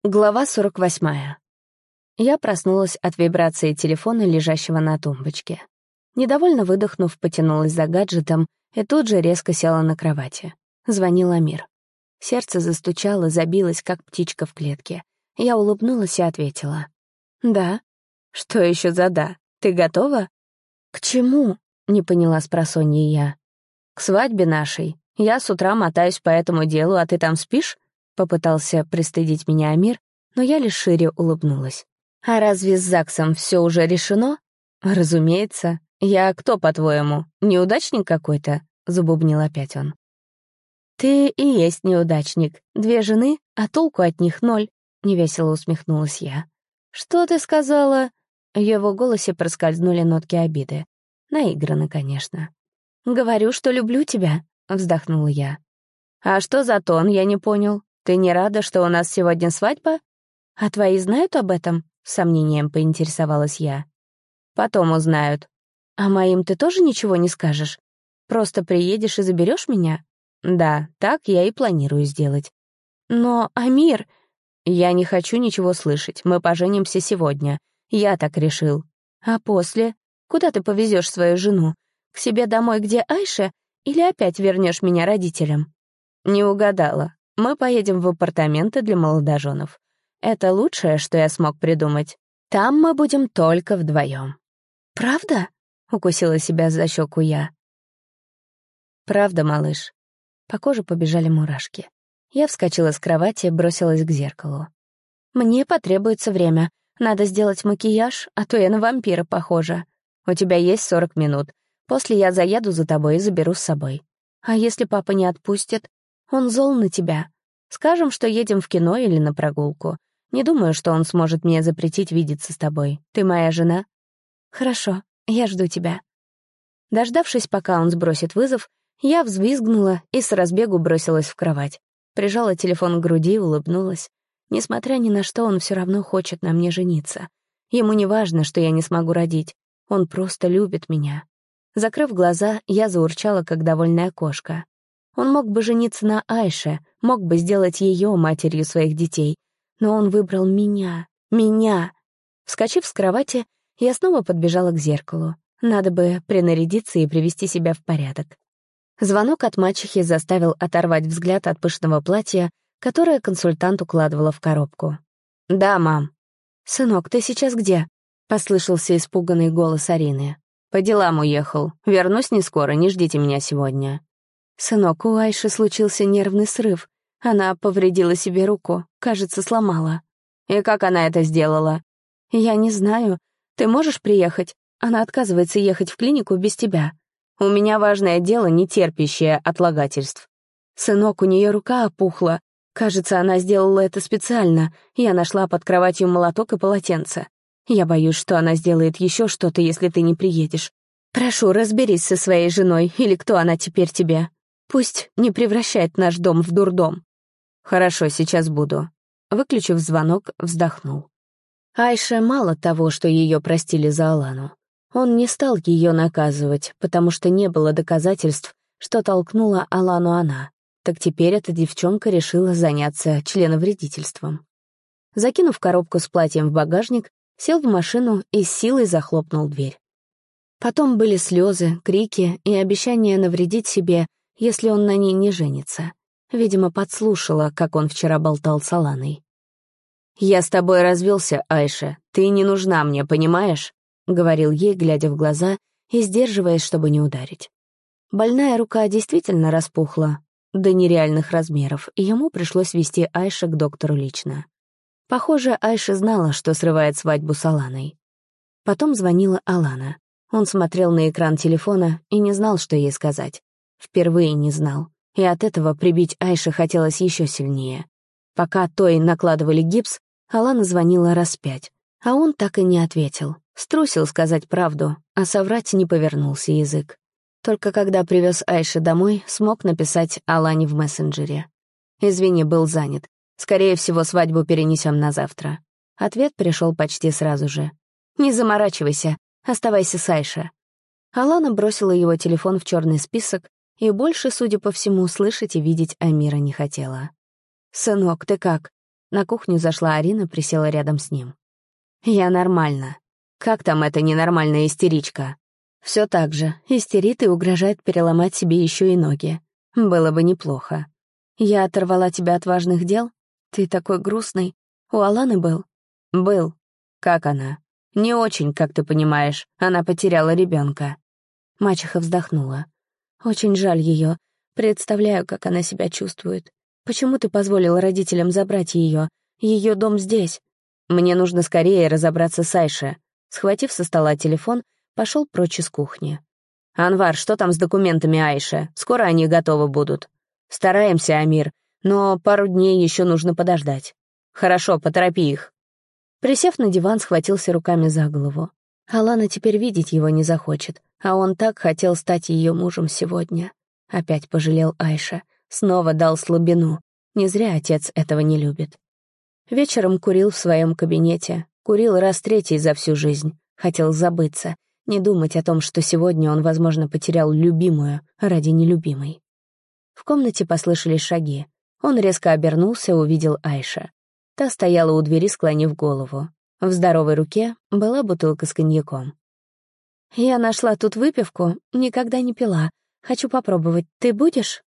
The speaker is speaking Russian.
Глава 48. Я проснулась от вибрации телефона, лежащего на тумбочке. Недовольно выдохнув, потянулась за гаджетом и тут же резко села на кровати. Звонил Амир. Сердце застучало, забилось, как птичка в клетке. Я улыбнулась и ответила. «Да». «Что еще за «да»? Ты готова?» «К чему?» — не поняла спросонья я. «К свадьбе нашей. Я с утра мотаюсь по этому делу, а ты там спишь?» Попытался пристыдить меня Амир, но я лишь шире улыбнулась. «А разве с ЗАГСом все уже решено?» «Разумеется. Я кто, по-твоему, неудачник какой-то?» — забубнил опять он. «Ты и есть неудачник. 2 жены, а толку от них 0», — невесело усмехнулась я. «Что ты сказала?» В его голосе проскользнули нотки обиды. Наигранно, конечно. «Говорю, что люблю тебя», — вздохнула я. «А что за тон, я не понял? Ты не рада, что у нас сегодня свадьба? А твои знают об этом?» — с сомнением поинтересовалась я. «Потом узнают. А моим ты тоже ничего не скажешь? Просто приедешь и заберешь меня?» «Да, так я и планирую сделать». «Но, Амир...» «Я не хочу ничего слышать. Мы поженимся сегодня. Я так решил. А после? Куда ты повезешь свою жену? К себе домой, где Айша? Или опять вернешь меня родителям?» «Не угадала. Мы поедем в апартаменты для молодоженов. Это лучшее, что я смог придумать. Там мы будем только вдвоем». «Правда?» — укусила себя за щеку я. «Правда, малыш». По коже побежали мурашки. Я вскочила с кровати, бросилась к зеркалу. «Мне потребуется время. Надо сделать макияж, а то я на вампира похожа. У тебя есть 40 минут. После я заеду за тобой и заберу с собой. А если папа не отпустит? Он зол на тебя. Скажем, что едем в кино или на прогулку. Не думаю, что он сможет мне запретить видеться с тобой. Ты моя жена?» «Хорошо, я жду тебя». Дождавшись, пока он сбросит вызов, я взвизгнула и с разбегу бросилась в кровать. Прижала телефон к груди и улыбнулась. Несмотря ни на что, он все равно хочет на мне жениться. Ему не важно, что я не смогу родить. Он просто любит меня. Закрыв глаза, я заурчала, как довольная кошка. Он мог бы жениться на Айше, мог бы сделать ее матерью своих детей. Но он выбрал меня. Меня. Вскочив с кровати, я снова подбежала к зеркалу. Надо бы принарядиться и привести себя в порядок. Звонок от мачехи заставил оторвать взгляд от пышного платья, которое консультант укладывала в коробку. «Да, мам». «Сынок, ты сейчас где?» — послышался испуганный голос Арины. «По делам уехал. Вернусь не скоро, не ждите меня сегодня». «Сынок, у Айши случился нервный срыв. Она повредила себе руку, кажется, сломала». «И как она это сделала?» «Я не знаю. Ты можешь приехать? Она отказывается ехать в клинику без тебя». «У меня важное дело, не терпящее отлагательств». «Сынок, у нее рука опухла. Кажется, она сделала это специально. Я нашла под кроватью молоток и полотенце. Я боюсь, что она сделает еще что-то, если ты не приедешь. Прошу, разберись со своей женой, или кто она теперь тебе. Пусть не превращает наш дом в дурдом». «Хорошо, сейчас буду». Выключив звонок, вздохнул. Айше мало того, что ее простили за Алану. Он не стал ее наказывать, потому что не было доказательств, что толкнула Алану она. Так теперь эта девчонка решила заняться членовредительством. Закинув коробку с платьем в багажник, сел в машину и с силой захлопнул дверь. Потом были слезы, крики и обещание навредить себе, если он на ней не женится. Видимо, подслушала, как он вчера болтал с Аланой. «Я с тобой развелся, Айша. Ты не нужна мне, понимаешь?» — говорил ей, глядя в глаза и сдерживаясь, чтобы не ударить. Больная рука действительно распухла до нереальных размеров, и ему пришлось вести Айше к доктору лично. Похоже, Айша знала, что срывает свадьбу с Аланой. Потом звонила Алана. Он смотрел на экран телефона и не знал, что ей сказать. Впервые не знал. И от этого прибить Айше хотелось еще сильнее. Пока той накладывали гипс, Алана звонила раз 5, а он так и не ответил. Струсил сказать правду, а соврать не повернулся язык. Только когда привез Айше домой, смог написать Алане в мессенджере. «Извини, был занят. Скорее всего, свадьбу перенесем на завтра». Ответ пришел почти сразу же. «Не заморачивайся, оставайся с Айше». Алана бросила его телефон в черный список и больше, судя по всему, слышать и видеть Амира не хотела. «Сынок, ты как?» На кухню зашла Арина, присела рядом с ним. «Я нормально. Как там эта ненормальная истеричка?» «Все так же. Истерит и угрожает переломать себе еще и ноги. Было бы неплохо. Я оторвала тебя от важных дел? Ты такой грустный. У Аланы был?» «Был. Как она?» «Не очень, как ты понимаешь. Она потеряла ребенка». Мачеха вздохнула. «Очень жаль ее. Представляю, как она себя чувствует. Почему ты позволил родителям забрать ее? Ее дом здесь. Мне нужно скорее разобраться с Айше». Схватив со стола телефон, пошел прочь из кухни. «Анвар, что там с документами Айше? Скоро они готовы будут». «Стараемся, Амир, но пару дней еще нужно подождать». «Хорошо, поторопи их». Присев на диван, схватился руками за голову. Алана теперь видеть его не захочет, а он так хотел стать ее мужем сегодня. Опять пожалел Айша, снова дал слабину. Не зря отец этого не любит. Вечером курил в своем кабинете, курил раз третий за всю жизнь. Хотел забыться, не думать о том, что сегодня он, возможно, потерял любимую ради нелюбимой. В комнате послышались шаги. Он резко обернулся, увидел Айша. Та стояла у двери, склонив голову. В здоровой руке была бутылка с коньяком. «Я нашла тут выпивку, никогда не пила. Хочу попробовать. Ты будешь?»